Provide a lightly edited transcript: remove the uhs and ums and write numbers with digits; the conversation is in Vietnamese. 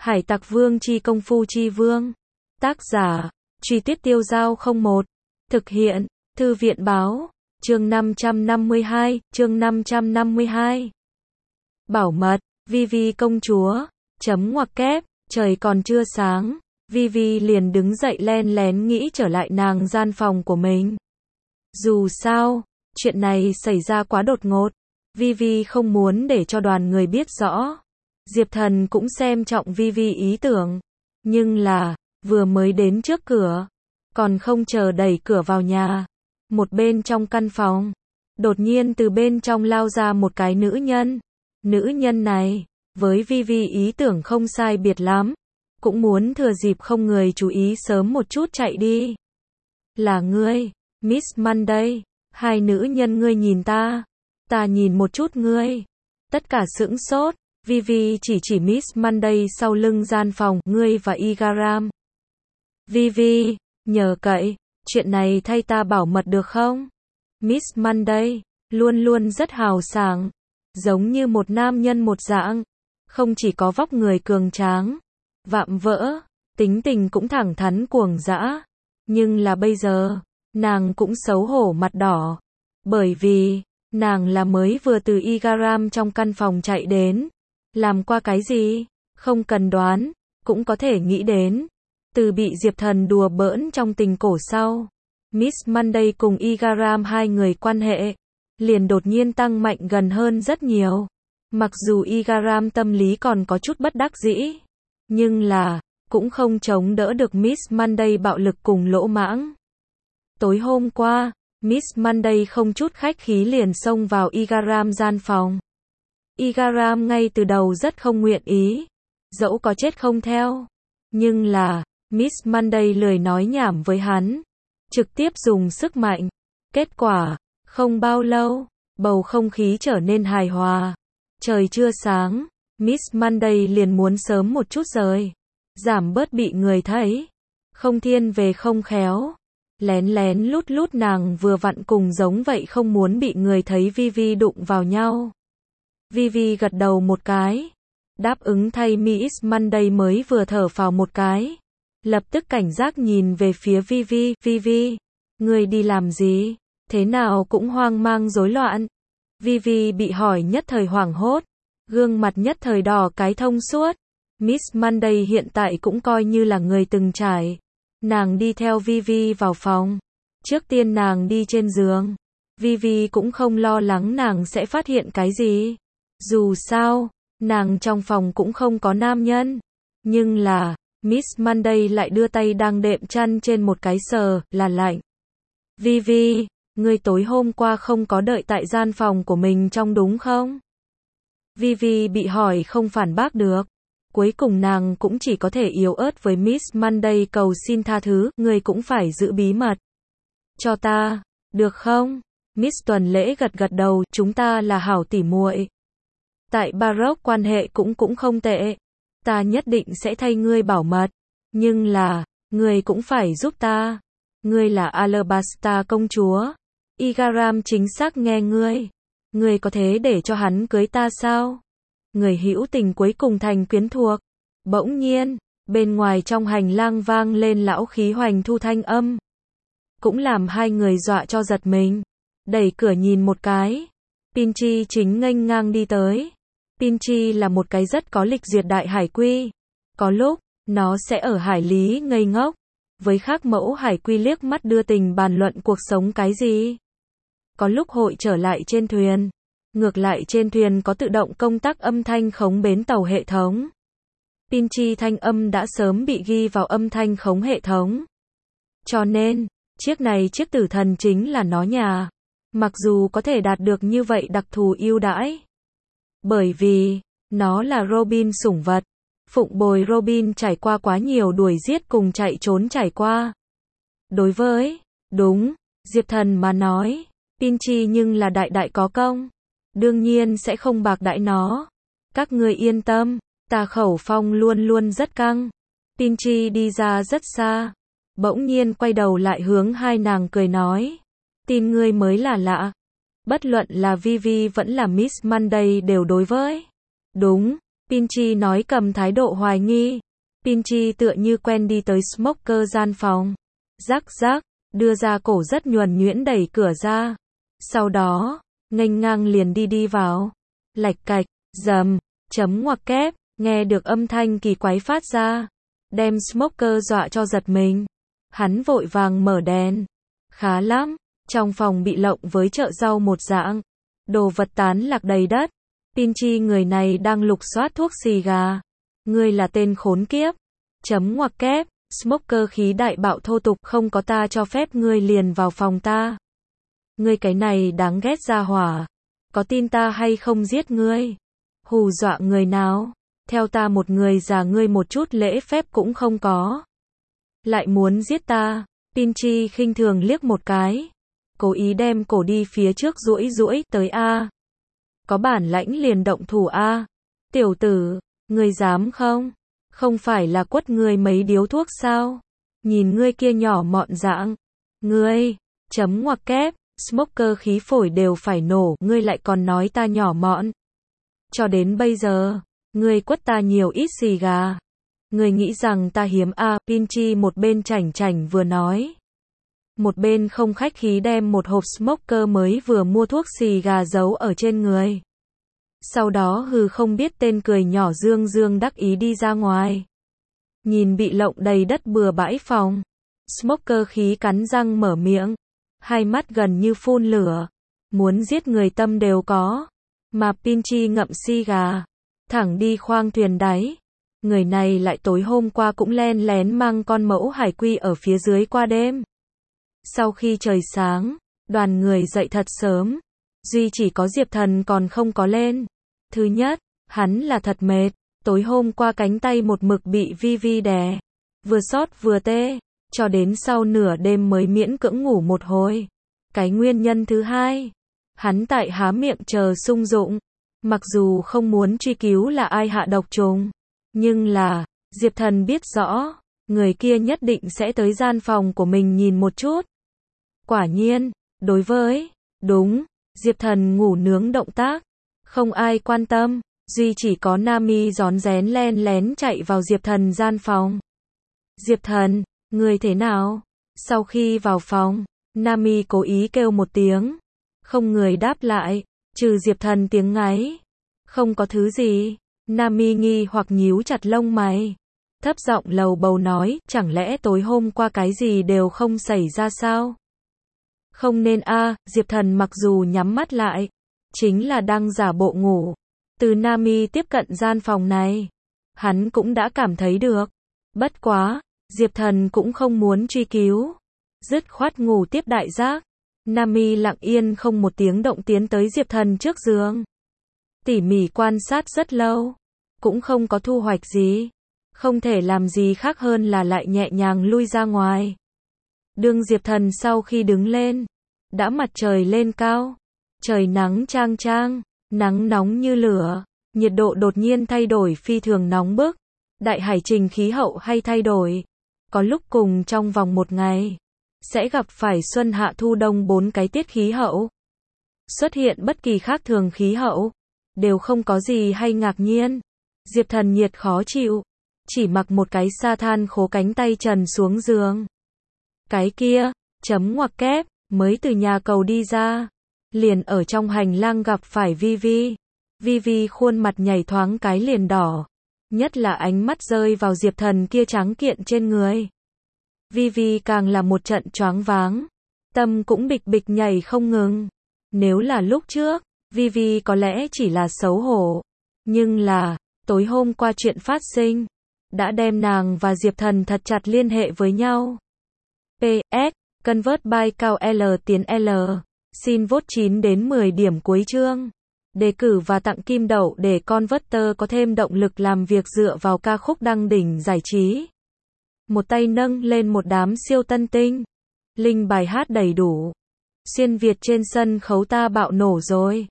Hải Tặc Vương chi công phu chi vương. Tác giả, Truy Tuyết Tiêu Dao 01. Thực hiện, Thư viện báo, chương 552. Bảo mật, Vivi công chúa, chấm ngoặc kép, trời còn chưa sáng, Vivi liền đứng dậy len lén nghĩ trở lại nàng gian phòng của mình. Dù sao, chuyện này xảy ra quá đột ngột, Vivi không muốn để cho đoàn người biết rõ. Diệp Thần cũng xem trọng Vivi ý tưởng, nhưng là, vừa mới đến trước cửa, còn không chờ đẩy cửa vào nhà, một bên trong căn phòng, đột nhiên từ bên trong lao ra một cái nữ nhân. Nữ nhân này, với Vivi ý tưởng không sai biệt lắm, cũng muốn thừa dịp không người chú ý sớm một chút chạy đi. Là ngươi, Miss Monday, hai nữ nhân ngươi nhìn ta nhìn một chút ngươi. Tất cả sững sốt, Vivi chỉ Miss Monday sau lưng gian phòng, ngươi và Igaram. Vivi, nhờ cậy, chuyện này thay ta bảo mật được không? Miss Monday, luôn luôn rất hào sảng, giống như một nam nhân một dạng, không chỉ có vóc người cường tráng, vạm vỡ, tính tình cũng thẳng thắn cuồng dã, nhưng là bây giờ, nàng cũng xấu hổ mặt đỏ, bởi vì, nàng là mới vừa từ Igaram trong căn phòng chạy đến, làm qua cái gì, không cần đoán, cũng có thể nghĩ đến, từ bị Diệp Thần đùa bỡn trong tình cổ sau, Miss Monday cùng Igaram hai người quan hệ, liền đột nhiên tăng mạnh gần hơn rất nhiều. Mặc dù Igaram tâm lý còn có chút bất đắc dĩ, nhưng là, cũng không chống đỡ được Miss Monday bạo lực cùng lỗ mãng. Tối hôm qua, Miss Monday không chút khách khí liền xông vào Igaram gian phòng. Igaram ngay từ đầu rất không nguyện ý, dẫu có chết không theo. Nhưng là, Miss Monday lười nói nhảm với hắn, trực tiếp dùng sức mạnh. Kết quả, không bao lâu, bầu không khí trở nên hài hòa. Trời chưa sáng, Miss Monday liền muốn sớm một chút rời, giảm bớt bị người thấy. Không thiên về không khéo, lén lén lút lút nàng vừa vặn cùng giống vậy không muốn bị người thấy Vivi đụng vào nhau. Vivi gật đầu một cái, đáp ứng thay Miss Monday mới vừa thở phào một cái. Lập tức cảnh giác nhìn về phía Vivi. Vivi, ngươi đi làm gì? Thế nào cũng hoang mang rối loạn. Vivi bị hỏi nhất thời hoảng hốt, gương mặt nhất thời đỏ cái thông suốt. Miss Monday hiện tại cũng coi như là người từng trải. Nàng đi theo Vivi vào phòng. Trước tiên nàng đi trên giường. Vivi cũng không lo lắng nàng sẽ phát hiện cái gì. Dù sao, nàng trong phòng cũng không có nam nhân. Nhưng là, Miss Monday lại đưa tay đang đệm chăn trên một cái sờ, là lạnh. Vivi, ngươi tối hôm qua không có đợi tại gian phòng của mình trong đúng không? Vivi bị hỏi không phản bác được. Cuối cùng nàng cũng chỉ có thể yếu ớt với Miss Monday cầu xin tha thứ, ngươi cũng phải giữ bí mật. Cho ta, được không? Miss Tuần Lễ gật gật đầu, chúng ta là hảo tỉ muội. Tại Baroque quan hệ cũng không tệ. Ta nhất định sẽ thay ngươi bảo mật. Nhưng là, ngươi cũng phải giúp ta. Ngươi là Alabasta công chúa. Igaram chính xác nghe ngươi. Ngươi có thế để cho hắn cưới ta sao? Người hữu tình cuối cùng thành quyến thuộc. Bỗng nhiên, bên ngoài trong hành lang vang lên lão khí hoành thu thanh âm. Cũng làm hai người dọa cho giật mình. Đẩy cửa nhìn một cái. Pinchi chính nghênh ngang đi tới. Pinchi là một cái rất có lịch duyệt đại hải quy. Có lúc, nó sẽ ở hải lý ngây ngốc. Với khác mẫu hải quy liếc mắt đưa tình bàn luận cuộc sống cái gì. Có lúc hội trở lại trên thuyền. Ngược lại trên thuyền có tự động công tắc âm thanh khống bến tàu hệ thống. Pinchi thanh âm đã sớm bị ghi vào âm thanh khống hệ thống. Cho nên, chiếc tử thần chính là nó nhà. Mặc dù có thể đạt được như vậy đặc thù ưu đãi. Bởi vì, nó là Robin sủng vật. Phụng bồi Robin trải qua quá nhiều đuổi giết cùng chạy trốn trải qua. Đối với, đúng, Diệp Thần mà nói, Pinchi nhưng là đại có công. Đương nhiên sẽ không bạc đãi nó. Các ngươi yên tâm, ta khẩu phong luôn luôn rất căng. Pinchi đi ra rất xa. Bỗng nhiên quay đầu lại hướng hai nàng cười nói. Tin ngươi mới là lạ. Bất luận là Vivi vẫn là Miss Monday đều đối với. Đúng, Pinchi nói cầm thái độ hoài nghi. Pinchi tựa như quen đi tới Smoker gian phòng. Rắc rắc, đưa ra cổ rất nhuần nhuyễn đẩy cửa ra. Sau đó, nghênh ngang liền đi vào. Lạch cạch, rầm, chấm ngoặc kép, nghe được âm thanh kỳ quái phát ra. Đem Smoker dọa cho giật mình. Hắn vội vàng mở đèn. Khá lắm, trong phòng bị lộng với chợ rau một dạng. Đồ vật tán lạc đầy đất. Pinchi người này đang lục soát thuốc xì gà. Ngươi là tên khốn kiếp. Chấm ngoặc kép, Smoker khí đại bạo thô tục, không có ta cho phép ngươi liền vào phòng ta. Ngươi cái này đáng ghét ra hỏa. Có tin ta hay không giết ngươi? Hù dọa người nào? Theo ta một người già ngươi một chút lễ phép cũng không có. Lại muốn giết ta? Pinchi khinh thường liếc một cái. Cố ý đem cổ đi phía trước duỗi tới a. Có bản lãnh liền động thủ a. Tiểu tử, ngươi dám không? Không phải là quất ngươi mấy điếu thuốc sao? Nhìn ngươi kia nhỏ mọn dạng. Ngươi, chấm ngoặc kép, Smoker khí phổi đều phải nổ, ngươi lại còn nói ta nhỏ mọn. Cho đến bây giờ, ngươi quất ta nhiều ít xì gà. Ngươi nghĩ rằng ta hiếm a? Pinchi một bên chảnh vừa nói. Một bên không khách khí đem một hộp Smoker mới vừa mua thuốc xì gà giấu ở trên người. Sau đó hừ không biết tên cười nhỏ dương đắc ý đi ra ngoài. Nhìn bị lộng đầy đất bừa bãi phòng. Smoker khí cắn răng mở miệng. Hai mắt gần như phun lửa. Muốn giết người tâm đều có. Mà Pinchi ngậm xì gà. Thẳng đi khoang thuyền đáy. Người này lại tối hôm qua cũng len lén mang con mẫu hải quy ở phía dưới qua đêm. Sau khi trời sáng, đoàn người dậy thật sớm. Duy chỉ có Diệp Thần còn không có lên. Thứ nhất, hắn là thật mệt. Tối hôm qua cánh tay một mực bị Vi đè. Vừa sót vừa tê. Cho đến sau nửa đêm mới miễn cưỡng ngủ một hồi. Cái nguyên nhân thứ hai, hắn tại há miệng chờ sung dụng. Mặc dù không muốn truy cứu là ai hạ độc trùng. Nhưng là, Diệp Thần biết rõ, người kia nhất định sẽ tới gian phòng của mình nhìn một chút. Quả nhiên, đối với, đúng, Diệp Thần ngủ nướng động tác, không ai quan tâm, duy chỉ có Nami rón rén len lén chạy vào Diệp Thần gian phòng. Diệp Thần, người thế nào? Sau khi vào phòng, Nami cố ý kêu một tiếng, không người đáp lại, trừ Diệp Thần tiếng ngáy. Không có thứ gì. Nami nghi hoặc nhíu chặt lông mày. Thấp giọng lầu bầu nói, chẳng lẽ tối hôm qua cái gì đều không xảy ra sao? Không nên a. Diệp Thần mặc dù nhắm mắt lại, chính là đang giả bộ ngủ. Từ Nami tiếp cận gian phòng này, hắn cũng đã cảm thấy được. Bất quá, Diệp Thần cũng không muốn truy cứu. Dứt khoát ngủ tiếp đại giác. Nami lặng yên không một tiếng động tiến tới Diệp Thần trước giường. Tỉ mỉ quan sát rất lâu, cũng không có thu hoạch gì. Không thể làm gì khác hơn là lại nhẹ nhàng lui ra ngoài. Đương Diệp Thần sau khi đứng lên, đã mặt trời lên cao. Trời nắng chang chang, nắng nóng như lửa, nhiệt độ đột nhiên thay đổi phi thường nóng bức. Đại hải trình khí hậu hay thay đổi. Có lúc cùng trong vòng một ngày, sẽ gặp phải xuân hạ thu đông 4 cái tiết khí hậu. Xuất hiện bất kỳ khác thường khí hậu, đều không có gì hay ngạc nhiên. Diệp Thần nhiệt khó chịu, chỉ mặc một cái sa than khố cánh tay trần xuống giường. Cái kia, chấm ngoặc kép, mới từ nhà cầu đi ra, liền ở trong hành lang gặp phải Vi. Vi khuôn mặt nhảy thoáng cái liền đỏ, nhất là ánh mắt rơi vào Diệp Thần kia trắng kiện trên người. Vi càng là một trận choáng váng, tâm cũng bịch bịch nhảy không ngừng. Nếu là lúc trước, Vi có lẽ chỉ là xấu hổ, nhưng là, tối hôm qua chuyện phát sinh, đã đem nàng và Diệp Thần thật chặt liên hệ với nhau. PS, Convert by cao L tiến L. Xin vote 9 đến 10 điểm cuối chương. Đề cử và tặng kim đậu để Converter có thêm động lực làm việc dựa vào ca khúc đăng đỉnh giải trí. Một tay nâng lên một đám siêu tân tinh. Link bài hát đầy đủ. Xuyên Việt trên sân khấu ta bạo nổ rồi.